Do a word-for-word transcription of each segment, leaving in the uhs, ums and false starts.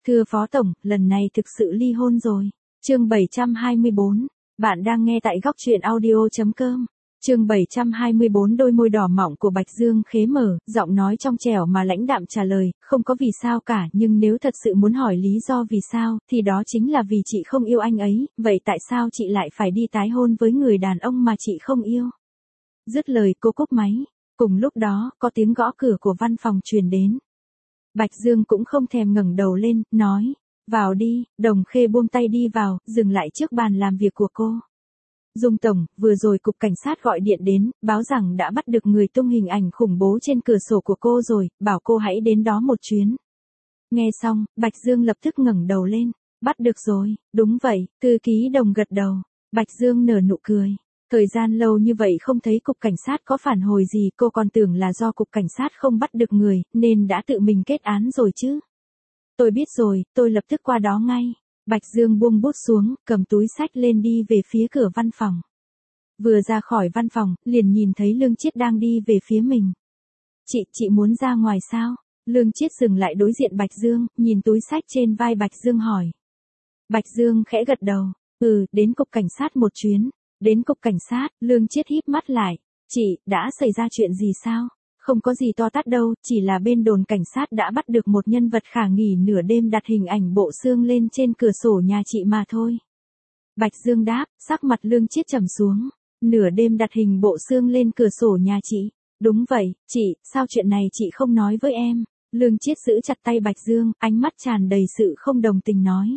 Thưa Phó Tổng, lần này thực sự ly hôn rồi. Chương bảy trăm hai mươi bốn. Bạn đang nghe tại góc truyện audio chấm com. Chương bảy trăm hai mươi bốn. Đôi môi đỏ mọng của Bạch Dương khế mở, giọng nói trong trẻo mà lãnh đạm trả lời, không có vì sao cả, nhưng nếu thật sự muốn hỏi lý do vì sao, thì đó chính là vì chị không yêu anh ấy, vậy tại sao chị lại phải đi tái hôn với người đàn ông mà chị không yêu? Dứt lời cô cúp máy. Cùng lúc đó, có tiếng gõ cửa của văn phòng truyền đến. Bạch Dương cũng không thèm ngẩng đầu lên, nói, vào đi. Đồng Khê buông tay đi vào, dừng lại trước bàn làm việc của cô. Dung Tổng, vừa rồi cục cảnh sát gọi điện đến, báo rằng đã bắt được người tung hình ảnh khủng bố trên cửa sổ của cô rồi, bảo cô hãy đến đó một chuyến. Nghe xong, Bạch Dương lập tức ngẩng đầu lên, bắt được rồi, đúng vậy, thư ký Đồng gật đầu. Bạch Dương nở nụ cười. Thời gian lâu như vậy không thấy cục cảnh sát có phản hồi gì, cô còn tưởng là do cục cảnh sát không bắt được người, nên đã tự mình kết án rồi chứ. Tôi biết rồi, tôi lập tức qua đó ngay. Bạch Dương buông bút xuống, cầm túi xách lên đi về phía cửa văn phòng. Vừa ra khỏi văn phòng, liền nhìn thấy Lương Chiết đang đi về phía mình. Chị, chị muốn ra ngoài sao? Lương Chiết dừng lại đối diện Bạch Dương, nhìn túi xách trên vai Bạch Dương hỏi. Bạch Dương khẽ gật đầu, ừ, đến cục cảnh sát một chuyến. Đến cục cảnh sát, Lương Chiết híp mắt lại. Chị, đã xảy ra chuyện gì sao? Không có gì to tát đâu, chỉ là bên đồn cảnh sát đã bắt được một nhân vật khả nghi nửa đêm đặt hình ảnh bộ xương lên trên cửa sổ nhà chị mà thôi. Bạch Dương đáp, sắc mặt Lương Chiết trầm xuống. Nửa đêm đặt hình bộ xương lên cửa sổ nhà chị. Đúng vậy, chị, sao chuyện này chị không nói với em? Lương Chiết giữ chặt tay Bạch Dương, ánh mắt tràn đầy sự không đồng tình nói.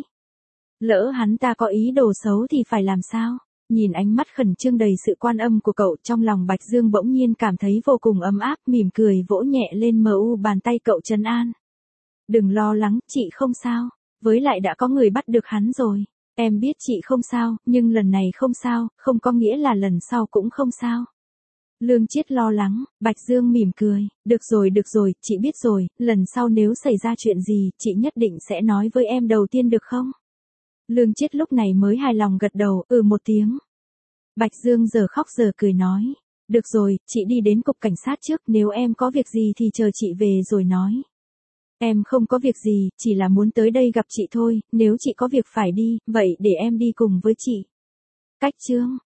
Lỡ hắn ta có ý đồ xấu thì phải làm sao? Nhìn ánh mắt khẩn trương đầy sự quan âm của cậu, trong lòng Bạch Dương bỗng nhiên cảm thấy vô cùng ấm áp, mỉm cười vỗ nhẹ lên mờ u bàn tay cậu trấn an. Đừng lo lắng, chị không sao, với lại đã có người bắt được hắn rồi. Em biết chị không sao, nhưng lần này không sao, không có nghĩa là lần sau cũng không sao. Lương Chiết lo lắng. Bạch Dương mỉm cười, được rồi được rồi, chị biết rồi, lần sau nếu xảy ra chuyện gì, chị nhất định sẽ nói với em đầu tiên được không? Lương Chiết lúc này mới hài lòng gật đầu, ừ một tiếng. Bạch Dương giờ khóc giờ cười nói. Được rồi, chị đi đến cục cảnh sát trước, nếu em có việc gì thì chờ chị về rồi nói. Em không có việc gì, chỉ là muốn tới đây gặp chị thôi, nếu chị có việc phải đi, vậy để em đi cùng với chị. Cách chương.